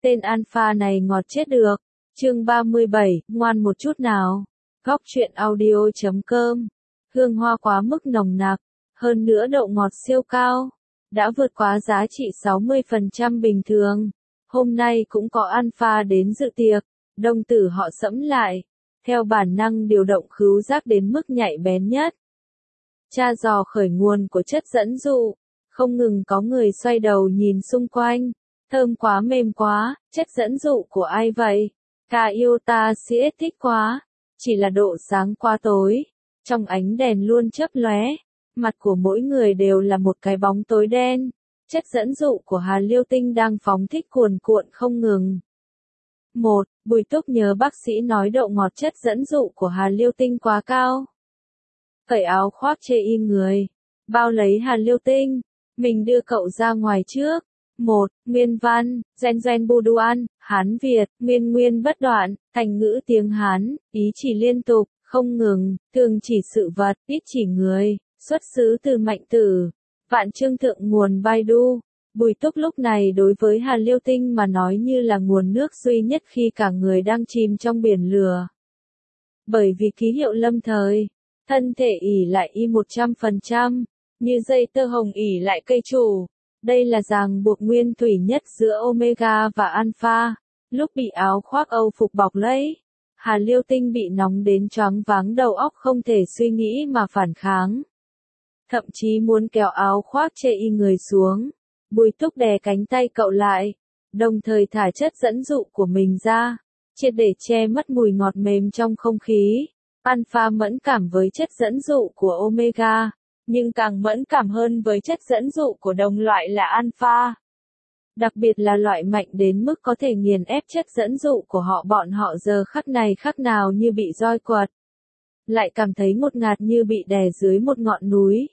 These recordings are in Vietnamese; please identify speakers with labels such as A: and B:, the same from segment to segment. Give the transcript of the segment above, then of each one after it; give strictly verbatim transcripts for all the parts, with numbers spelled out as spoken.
A: Tên alpha này ngọt chết được. Chương ba mươi bảy, ngoan một chút nào. Góc truyện audio chấm com. Hương hoa quá mức nồng nặc, hơn nữa độ ngọt siêu cao, đã vượt quá giá trị sáu mươi phần trăm bình thường. Hôm nay cũng có alpha đến dự tiệc, đồng tử họ sẫm lại, theo bản năng điều động khứu giác đến mức nhạy bén nhất. Tra dò khởi nguồn của chất dẫn dụ, không ngừng có người xoay đầu nhìn xung quanh. Thơm quá, mềm quá, chất dẫn dụ của ai vậy? Ca yêu ta siết thích quá, chỉ là độ sáng quá tối, trong ánh đèn luôn chớp lóe, mặt của mỗi người đều là một cái bóng tối đen. Chất dẫn dụ của Hà Liêu Tinh đang phóng thích cuồn cuộn không ngừng. một. Bùi Túc nhớ bác sĩ nói độ ngọt chất dẫn dụ của Hà Liêu Tinh quá cao. Cởi áo khoác chê y người, bao lấy Hà Liêu Tinh, mình đưa cậu ra ngoài trước. một. Nguyên văn, Gen Gen Buduan, Hán Việt, nguyên nguyên bất đoạn, thành ngữ tiếng Hán, ý chỉ liên tục, không ngừng, thường chỉ sự vật, ít chỉ người, xuất xứ từ Mạnh Tử. Vạn chương thượng nguồn Baidu. Bùi Túc lúc này đối với Hà Liêu Tinh mà nói như là nguồn nước duy nhất khi cả người đang chìm trong biển lửa. Bởi vì ký hiệu lâm thời, thân thể ỷ lại y một trăm phần trăm, như dây tơ hồng ỷ lại cây chủ. Đây là ràng buộc nguyên thủy nhất giữa Omega và Alpha. Lúc bị áo khoác Âu phục bọc lấy, Hà Liêu Tinh bị nóng đến choáng váng đầu óc không thể suy nghĩ mà phản kháng. Thậm chí muốn kéo áo khoác chê y người xuống. Bùi Túc đè cánh tay cậu lại, đồng thời thả chất dẫn dụ của mình ra, triệt để che mất mùi ngọt mềm trong không khí. Alpha mẫn cảm với chất dẫn dụ của Omega, nhưng càng mẫn cảm hơn với chất dẫn dụ của đồng loại là Alpha. Đặc biệt là loại mạnh đến mức có thể nghiền ép chất dẫn dụ của họ, bọn họ giờ khắc này khác nào như bị roi quật. Lại cảm thấy ngột ngạt như bị đè dưới một ngọn núi.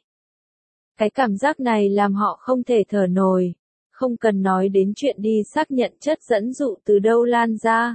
A: Cái cảm giác này làm họ không thể thở nổi, không cần nói đến chuyện đi xác nhận chất dẫn dụ từ đâu lan ra.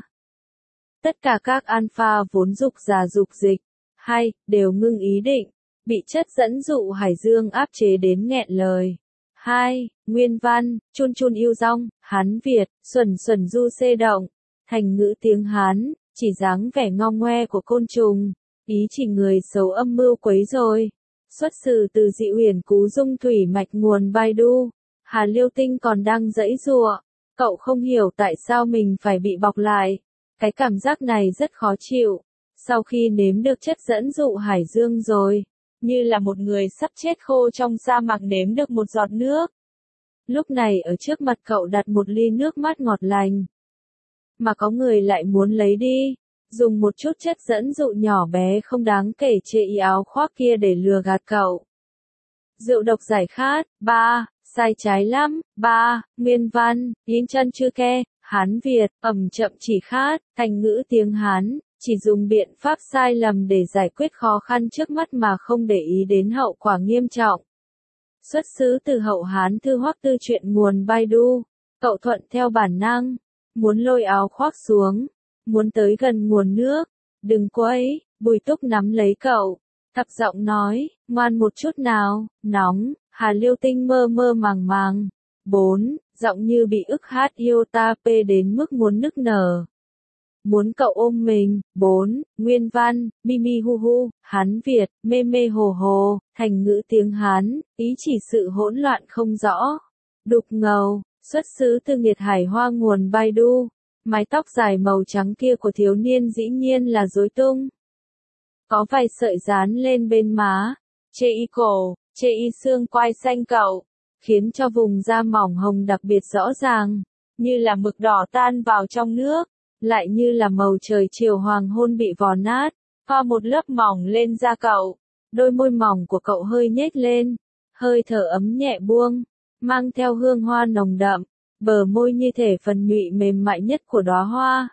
A: Tất cả các alpha vốn dục già dục dịch, hay, đều ngưng ý định, bị chất dẫn dụ hải dương áp chế đến nghẹn lời. hai. Nguyên văn, chun chun yêu rong, Hán Việt, xuẩn xuẩn du xê động, thành ngữ tiếng Hán, chỉ dáng vẻ ngong ngoe của côn trùng, ý chỉ người xấu âm mưu quấy rối. Xuất xứ từ dị uyển cú dung thủy mạch nguồn Baidu. Hà Liêu Tinh còn đang giãy giụa, cậu không hiểu tại sao mình phải bị bọc lại. Cái cảm giác này rất khó chịu. Sau khi nếm được chất dẫn dụ hải dương rồi, như là một người sắp chết khô trong sa mạc nếm được một giọt nước. Lúc này ở trước mặt cậu đặt một ly nước mát ngọt lành, mà có người lại muốn lấy đi, dùng một chút chất dẫn dụ nhỏ bé không đáng kể chê y áo khoác kia để lừa gạt cậu. Rượu độc giải khát. ba. Sai trái lắm. ba. Nguyên văn, Yến chân chư ke, Hán Việt, ẩm chậm chỉ khát, thành ngữ tiếng Hán, chỉ dùng biện pháp sai lầm để giải quyết khó khăn trước mắt mà không để ý đến hậu quả nghiêm trọng. Xuất xứ từ Hậu Hán Thư Hoắc Tư truyện nguồn Baidu. Cậu thuận theo bản năng, muốn lôi áo khoác xuống, muốn tới gần nguồn nước. Đừng quấy. Bùi Túc nắm lấy cậu, thấp giọng nói, ngoan một chút nào. Nóng. Hà Liêu Tinh mơ mơ màng màng. bốn. Giọng như bị ức hát yêu ta p đến mức muốn nức nở. Muốn cậu ôm mình. bốn. Nguyên văn, Mimi hu hu, Hán Việt, mê mê hồ hồ, thành ngữ tiếng Hán, ý chỉ sự hỗn loạn không rõ. Đục ngầu, xuất xứ từ Nghiệt Hải Hoa nguồn Baidu. Mái tóc dài màu trắng kia của thiếu niên dĩ nhiên là rối tung. Có vài sợi dán lên bên má, chê y cổ, chê y xương quai xanh cậu, khiến cho vùng da mỏng hồng đặc biệt rõ ràng, như là mực đỏ tan vào trong nước, lại như là màu trời chiều hoàng hôn bị vò nát, pha một lớp mỏng lên da cậu. Đôi môi mỏng của cậu hơi nhếch lên, hơi thở ấm nhẹ buông, mang theo hương hoa nồng đậm, bờ môi như thể phần nhụy mềm mại nhất của đóa hoa.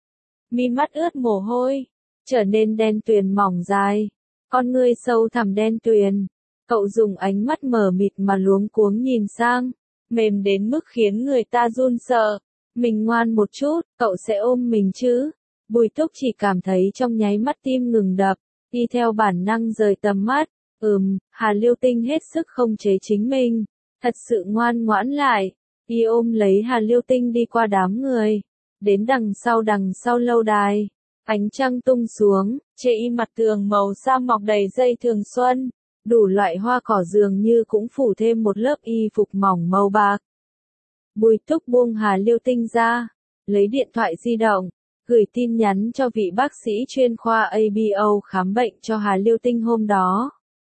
A: Mi mắt ướt mồ hôi, trở nên đen tuyền mỏng dài, con ngươi sâu thẳm đen tuyền. Cậu dùng ánh mắt mờ mịt mà luống cuống nhìn sang, mềm đến mức khiến người ta run sợ. Mình ngoan một chút, cậu sẽ ôm mình chứ? Bùi Túc chỉ cảm thấy trong nháy mắt tim ngừng đập, đi theo bản năng rời tầm mắt. Ừm, Hà Liêu Tinh hết sức không chế chính mình, thật sự ngoan ngoãn lại. Y ôm lấy Hà Liêu Tinh đi qua đám người, đến đằng sau đằng sau lâu đài. Ánh trăng tung xuống, trên y mặt tường màu sa mọc đầy dây thường xuân, đủ loại hoa cỏ dường như cũng phủ thêm một lớp y phục mỏng màu bạc. Bùi Túc buông Hà Liêu Tinh ra, lấy điện thoại di động, gửi tin nhắn cho vị bác sĩ chuyên khoa a bê o khám bệnh cho Hà Liêu Tinh hôm đó.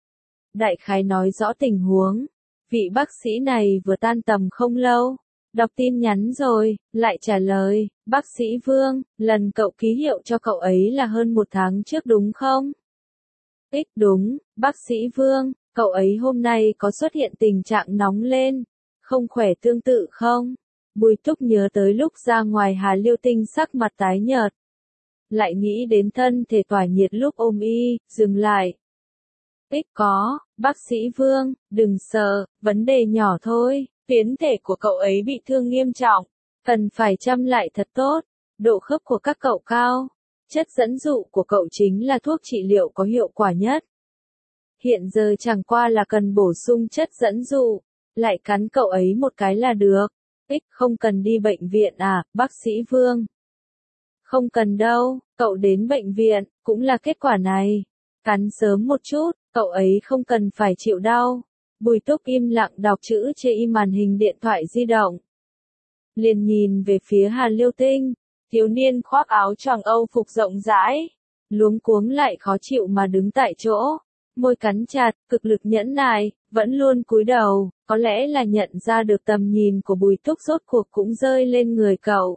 A: Đại khái nói rõ tình huống, vị bác sĩ này vừa tan tầm không lâu, đọc tin nhắn rồi, lại trả lời, bác sĩ Vương, lần cậu ký hiệu cho cậu ấy là hơn một tháng trước đúng không? Ích đúng, bác sĩ Vương, cậu ấy hôm nay có xuất hiện tình trạng nóng lên, không khỏe tương tự không? Bùi Túc nhớ tới lúc ra ngoài Hà Liêu Tinh sắc mặt tái nhợt. Lại nghĩ đến thân thể tỏa nhiệt lúc ôm y, dừng lại. Ích có, bác sĩ Vương, đừng sợ, vấn đề nhỏ thôi, tuyến thể của cậu ấy bị thương nghiêm trọng, cần phải chăm lại thật tốt, độ khớp của các cậu cao, chất dẫn dụ của cậu chính là thuốc trị liệu có hiệu quả nhất. Hiện giờ chẳng qua là cần bổ sung chất dẫn dụ, lại cắn cậu ấy một cái là được. Ích không cần đi bệnh viện à, bác sĩ Vương? Không cần đâu, cậu đến bệnh viện, cũng là kết quả này. Cắn sớm một chút, cậu ấy không cần phải chịu đau. Bùi Túc im lặng đọc chữ trên màn hình điện thoại di động. Liền nhìn về phía Hà Liêu Tinh, thiếu niên khoác áo choàng Âu phục rộng rãi, luống cuống lại khó chịu mà đứng tại chỗ, môi cắn chặt, cực lực nhẫn nại, vẫn luôn cúi đầu, có lẽ là nhận ra được tầm nhìn của Bùi Túc rốt cuộc cũng rơi lên người cậu.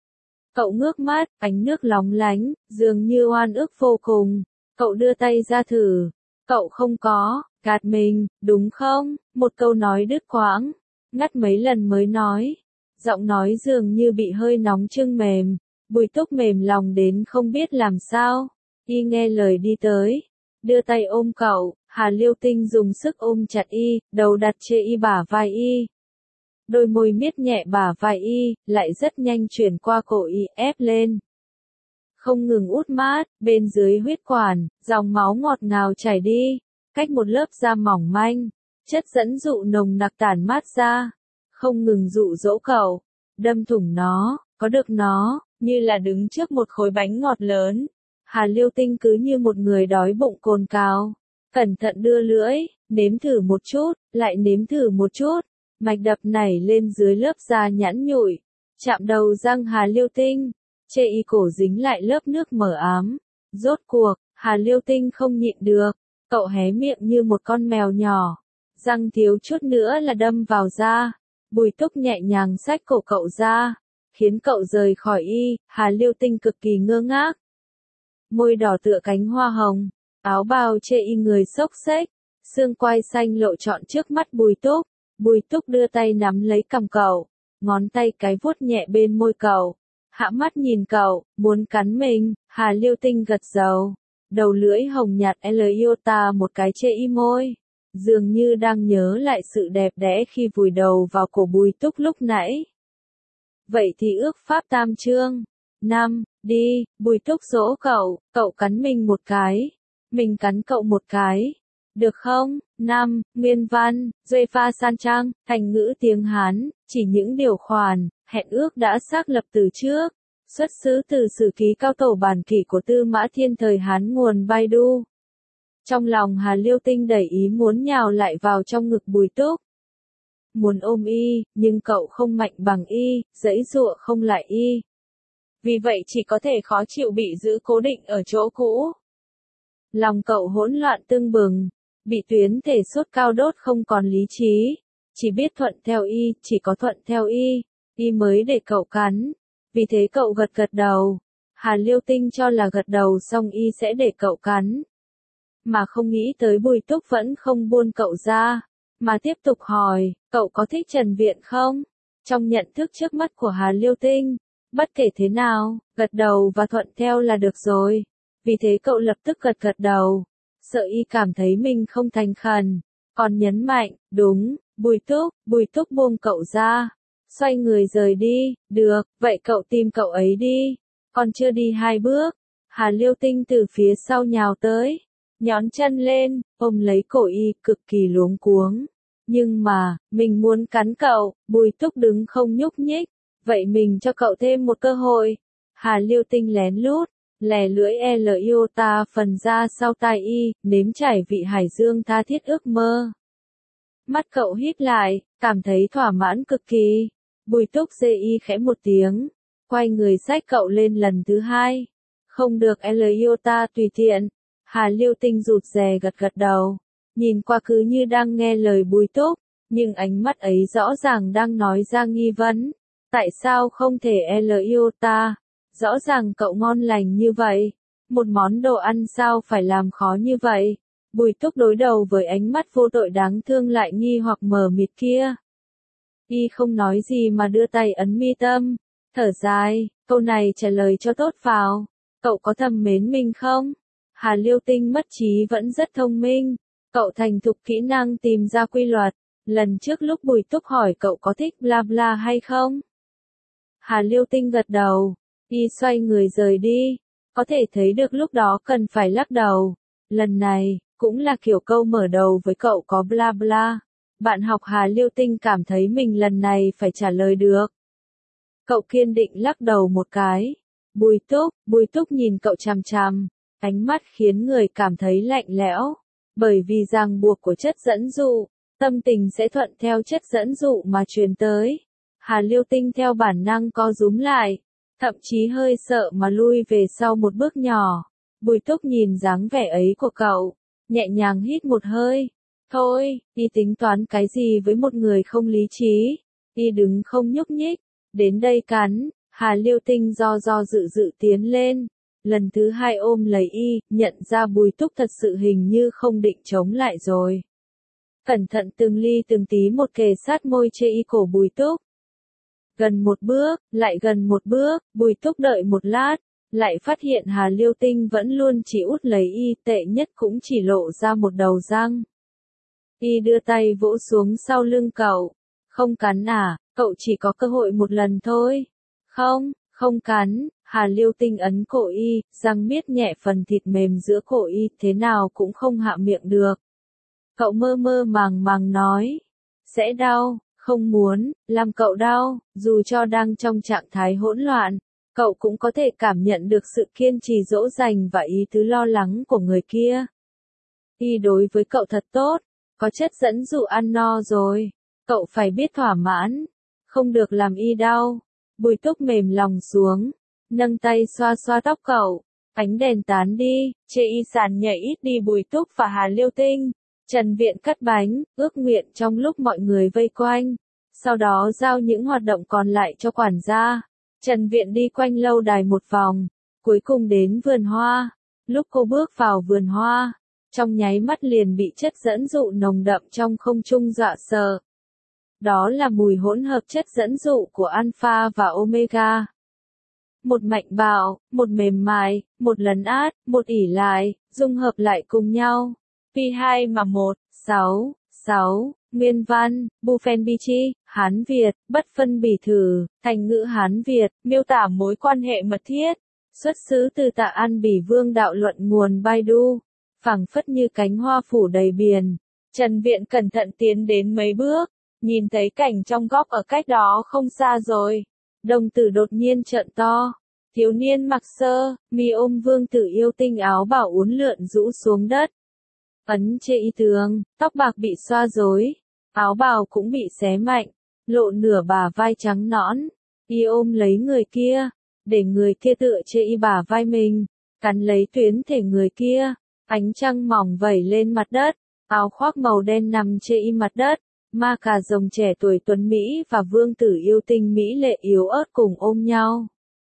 A: Cậu ngước mắt, ánh nước lóng lánh, dường như oan ức vô cùng. Cậu đưa tay ra thử. Cậu không có, gạt mình, đúng không? Một câu nói đứt quãng, ngắt mấy lần mới nói. Giọng nói dường như bị hơi nóng chưng mềm. Bùi Túc mềm lòng đến không biết làm sao. Y nghe lời đi tới, đưa tay ôm cậu. Hà Liêu Tinh dùng sức ôm chặt y, đầu đặt trên y bả vai y. Đôi môi miết nhẹ bả vai y, lại rất nhanh chuyển qua cổ y, ép lên. Không ngừng út mát, bên dưới huyết quản, dòng máu ngọt ngào chảy đi, cách một lớp da mỏng manh, chất dẫn dụ nồng nặc tản mát ra, không ngừng dụ dỗ cậu, đâm thủng nó, có được nó, như là đứng trước một khối bánh ngọt lớn. Hà Liêu Tinh cứ như một người đói bụng cồn cào, cẩn thận đưa lưỡi, nếm thử một chút, lại nếm thử một chút, mạch đập nảy lên dưới lớp da nhẵn nhụi, chạm đầu răng Hà Liêu Tinh. Chê y cổ dính lại lớp nước mờ ám. Rốt cuộc, Hà Liêu Tinh không nhịn được. Cậu hé miệng như một con mèo nhỏ. Răng thiếu chút nữa là đâm vào da. Bùi Túc nhẹ nhàng xách cổ cậu ra. Khiến cậu rời khỏi y. Hà Liêu Tinh cực kỳ ngơ ngác. Môi đỏ tựa cánh hoa hồng. Áo bào chê y người xốc xếch. Xương quai xanh lộ trọn trước mắt Bùi Túc. Bùi Túc đưa tay nắm lấy cằm cậu. Ngón tay cái vuốt nhẹ bên môi cậu. Hạ mắt nhìn cậu, muốn cắn mình. Hà Liêu Tinh gật đầu. Đầu lưỡi hồng nhạt L iota một cái chê y môi. Dường như đang nhớ lại sự đẹp đẽ khi vùi đầu vào cổ Bùi Túc lúc nãy. Vậy thì ước pháp tam chương. Năm, đi, Bùi Túc dỗ cậu, cậu cắn mình một cái. Mình cắn cậu một cái. Được không? Năm, nguyên văn, duê pha san trang, thành ngữ tiếng Hán, chỉ những điều khoản, hẹn ước đã xác lập từ trước. Xuất xứ từ sử ký cao tổ bản kỷ của Tư Mã Thiên thời Hán nguồn Baidu. Trong lòng Hà Liêu Tinh đầy ý muốn nhào lại vào trong ngực Bùi Túc. Muốn ôm y, nhưng cậu không mạnh bằng y, giãy giụa không lại y. Vì vậy chỉ có thể khó chịu bị giữ cố định ở chỗ cũ. Lòng cậu hỗn loạn tưng bừng, bị tuyến thể sốt cao đốt không còn lý trí. Chỉ biết thuận theo y, chỉ có thuận theo y, y mới để cậu cắn. Vì thế cậu gật gật đầu. Hà Liêu Tinh cho là gật đầu xong y sẽ để cậu cắn. Mà không nghĩ tới Bùi Túc vẫn không buông cậu ra. Mà tiếp tục hỏi, cậu có thích Trần Viện không? Trong nhận thức trước mắt của Hà Liêu Tinh, bất kể thế nào, gật đầu và thuận theo là được rồi. Vì thế cậu lập tức gật gật đầu. Sợ y cảm thấy mình không thành khẩn. Còn nhấn mạnh, đúng, Bùi Túc, Bùi Túc buông cậu ra. Xoay người rời đi, được, vậy cậu tìm cậu ấy đi. Còn chưa đi hai bước, Hà Liêu Tinh từ phía sau nhào tới, nhón chân lên, ôm lấy cổ y, cực kỳ luống cuống. Nhưng mà, mình muốn cắn cậu, Bùi Túc đứng không nhúc nhích. Vậy mình cho cậu thêm một cơ hội. Hà Liêu Tinh lén lút, lè lưỡi L iota phần ra sau tai y, nếm trải vị hải dương tha thiết ước mơ. Mắt cậu híp lại, cảm thấy thỏa mãn cực kỳ. Bùi Túc dê y khẽ một tiếng, quay người xách cậu lên lần thứ hai. Không được L iota tùy tiện. Hà Liêu Tinh rụt rè gật gật đầu, nhìn qua cứ như đang nghe lời Bùi Túc, nhưng ánh mắt ấy rõ ràng đang nói ra nghi vấn. Tại sao không thể L iota? Rõ ràng cậu ngon lành như vậy. Một món đồ ăn sao phải làm khó như vậy? Bùi Túc đối đầu với ánh mắt vô tội đáng thương lại nghi hoặc mờ mịt kia. Y không nói gì mà đưa tay ấn mi tâm, thở dài, câu này trả lời cho tốt vào. Cậu có thầm mến mình không? Hà Liêu Tinh mất trí vẫn rất thông minh. Cậu thành thục kỹ năng tìm ra quy luật. Lần trước lúc Bùi Túc hỏi cậu có thích bla bla hay không? Hà Liêu Tinh gật đầu. Y xoay người rời đi. Có thể thấy được lúc đó cần phải lắc đầu. Lần này, cũng là kiểu câu mở đầu với cậu có bla bla. Bạn học Hà Liêu Tinh cảm thấy mình lần này phải trả lời được. Cậu kiên định lắc đầu một cái. Bùi Túc, Bùi Túc nhìn cậu chằm chằm. Ánh mắt khiến người cảm thấy lạnh lẽo. Bởi vì ràng buộc của chất dẫn dụ, tâm tình sẽ thuận theo chất dẫn dụ mà truyền tới. Hà Liêu Tinh theo bản năng co rúm lại, thậm chí hơi sợ mà lui về sau một bước nhỏ. Bùi Túc nhìn dáng vẻ ấy của cậu, nhẹ nhàng hít một hơi. Thôi, y tính toán cái gì với một người không lý trí? Y đứng không nhúc nhích, đến đây cắn. Hà Liêu Tinh do do dự dự tiến lên. Lần thứ hai ôm lấy y, nhận ra Bùi Túc thật sự hình như không định chống lại rồi. Cẩn thận từng ly từng tí một kề sát môi chê y cổ Bùi Túc. Gần một bước, lại gần một bước, Bùi Túc đợi một lát, lại phát hiện Hà Liêu Tinh vẫn luôn chỉ út lấy y, tệ nhất cũng chỉ lộ ra một đầu răng. Y đưa tay vỗ xuống sau lưng cậu. Không cắn à, cậu chỉ có cơ hội một lần thôi. Không, không cắn. Hà Liêu Tinh ấn cổ y, răng miết nhẹ phần thịt mềm giữa cổ y, thế nào cũng không hạ miệng được. Cậu mơ mơ màng màng nói, sẽ đau, không muốn, làm cậu đau, dù cho đang trong trạng thái hỗn loạn, cậu cũng có thể cảm nhận được sự kiên trì dỗ dành và ý tứ lo lắng của người kia. Y đối với cậu thật tốt, có chất dẫn dụ ăn no rồi, cậu phải biết thỏa mãn, không được làm y đau. Bùi Túc mềm lòng xuống, nâng tay xoa xoa tóc cậu, ánh đèn tán đi, chê y sàn nhảy ít đi Bùi Túc và Hà Liêu Tinh. Trần Viện cắt bánh, ước nguyện trong lúc mọi người vây quanh, sau đó giao những hoạt động còn lại cho quản gia. Trần Viện đi quanh lâu đài một vòng, cuối cùng đến vườn hoa. Lúc cô bước vào vườn hoa, trong nháy mắt liền bị chất dẫn dụ nồng đậm trong không trung dọa sợ. Đó là mùi hỗn hợp chất dẫn dụ của alpha và omega. Một mạnh bạo, một mềm mại, một lấn át, một ỉ lại, dung hợp lại cùng nhau. Pi hai mà một, sáu, sáu, nguyên văn, Buffenbichi, Hán Việt, bất phân bỉ thử, thành ngữ Hán Việt, miêu tả mối quan hệ mật thiết, xuất xứ từ Tạ An Bỉ Vương đạo luận nguồn Baidu, phảng phất như cánh hoa phủ đầy biển. Trần Viện cẩn thận tiến đến mấy bước, nhìn thấy cảnh trong góc ở cách đó không xa rồi. Đồng tử đột nhiên trợn to. Thiếu niên mặc sơ, mi ôm vương tử yêu tinh áo bảo uốn lượn rũ xuống đất. Ấn chê y tướng, tóc bạc bị xoa rối, áo bào cũng bị xé mạnh, lộ nửa bả vai trắng nõn. Y ôm lấy người kia, để người kia tựa chê y bả vai mình, cắn lấy tuyến thể người kia. Ánh trăng mỏng vẩy lên mặt đất, áo khoác màu đen nằm chê y mặt đất. Ma cà rồng trẻ tuổi tuấn Mỹ và vương tử yêu tinh Mỹ lệ yếu ớt cùng ôm nhau.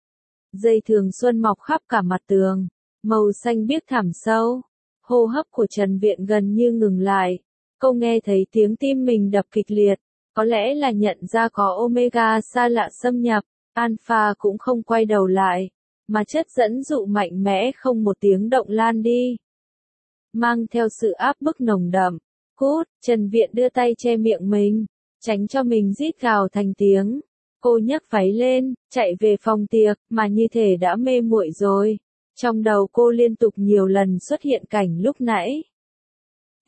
A: Dây thường xuân mọc khắp cả mặt tường, màu xanh biếc thẳm sâu. Hô hấp của Trần Viện gần như ngừng lại. Cô nghe thấy tiếng tim mình đập kịch liệt. Có lẽ là nhận ra có omega xa lạ xâm nhập, alpha cũng không quay đầu lại, mà chất dẫn dụ mạnh mẽ không một tiếng động lan đi. Mang theo sự áp bức nồng đậm. Cút, Trần Viện đưa tay che miệng mình, tránh cho mình rít gào thành tiếng. Cô nhấc váy lên, chạy về phòng tiệc, mà như thể đã mê muội rồi. Trong đầu cô liên tục nhiều lần xuất hiện cảnh lúc nãy.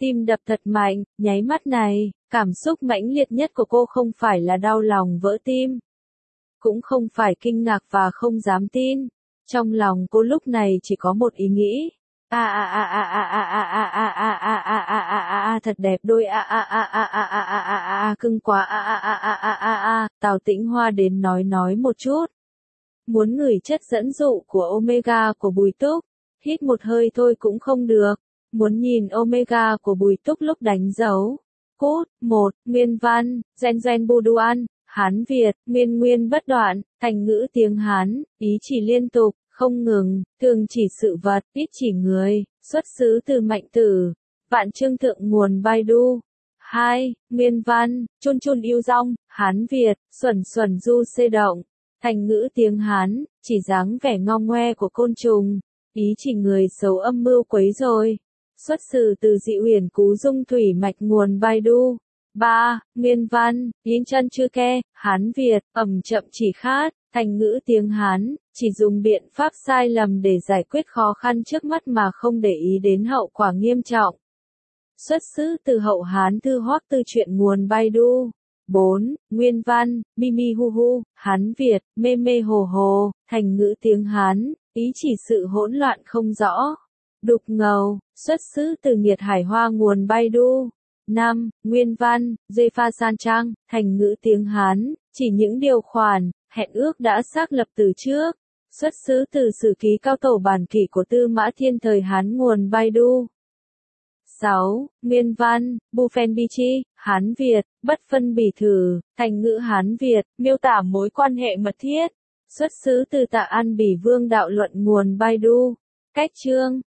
A: Tim đập thật mạnh, nháy mắt này, cảm xúc mãnh liệt nhất của cô không phải là đau lòng vỡ tim, cũng không phải kinh ngạc và không dám tin. Trong lòng cô lúc này chỉ có một ý nghĩ. A a a a a a a a a a a a a a a a thật đẹp đôi a a a a a a a a a a cưng quá a a a a a a a. Tào Tĩnh Hoa đến nói nói một chút. Muốn ngửi chất dẫn dụ của Omega của Bùi Túc, hít một hơi thôi cũng không được. Muốn nhìn Omega của Bùi Túc lúc đánh dấu. Cốt, một, nguyên văn, gen gen Buduan, Hán Việt, nguyên nguyên bất đoạn, thành ngữ tiếng Hán, ý chỉ liên tục, không ngừng, thường chỉ sự vật, ít chỉ người, xuất xứ từ mạnh tử. Vạn chương thượng nguồn Baidu. hai. Nguyên văn, chun chun yêu rong, Hán Việt, xuẩn xuẩn du xê động. Thành ngữ tiếng Hán, chỉ dáng vẻ ngong ngoe của côn trùng, ý chỉ người xấu âm mưu quấy rối. Xuất xứ từ dị uyển cú dung thủy mạch nguồn Baidu. ba. Nguyên văn, yến chân chư ke, Hán Việt, ẩm chậm chỉ khát, thành ngữ tiếng Hán, chỉ dùng biện pháp sai lầm để giải quyết khó khăn trước mắt mà không để ý đến hậu quả nghiêm trọng. Xuất xứ từ hậu Hán thư Hoắc Tư truyện nguồn Baidu. bốn. Nguyên văn, mi mi hu hu, Hán Việt, mê mê hồ hồ, thành ngữ tiếng Hán, ý chỉ sự hỗn loạn không rõ. Đục ngầu, xuất xứ từ Nhiệt Hải Hoa nguồn Baidu. năm. Nguyên văn, dê pha san trang, thành ngữ tiếng Hán, chỉ những điều khoản, hẹn ước đã xác lập từ trước. Xuất xứ từ Sử ký Cao Tổ bản kỷ của Tư Mã Thiên thời Hán nguồn Baidu. sáu. Nguyên văn, Bufen Bichi, Hán Việt, bất phân bỉ thử, thành ngữ Hán Việt, miêu tả mối quan hệ mật thiết. Xuất xứ từ Tạ An Bỉ Vương đạo luận nguồn Baidu. Cách chương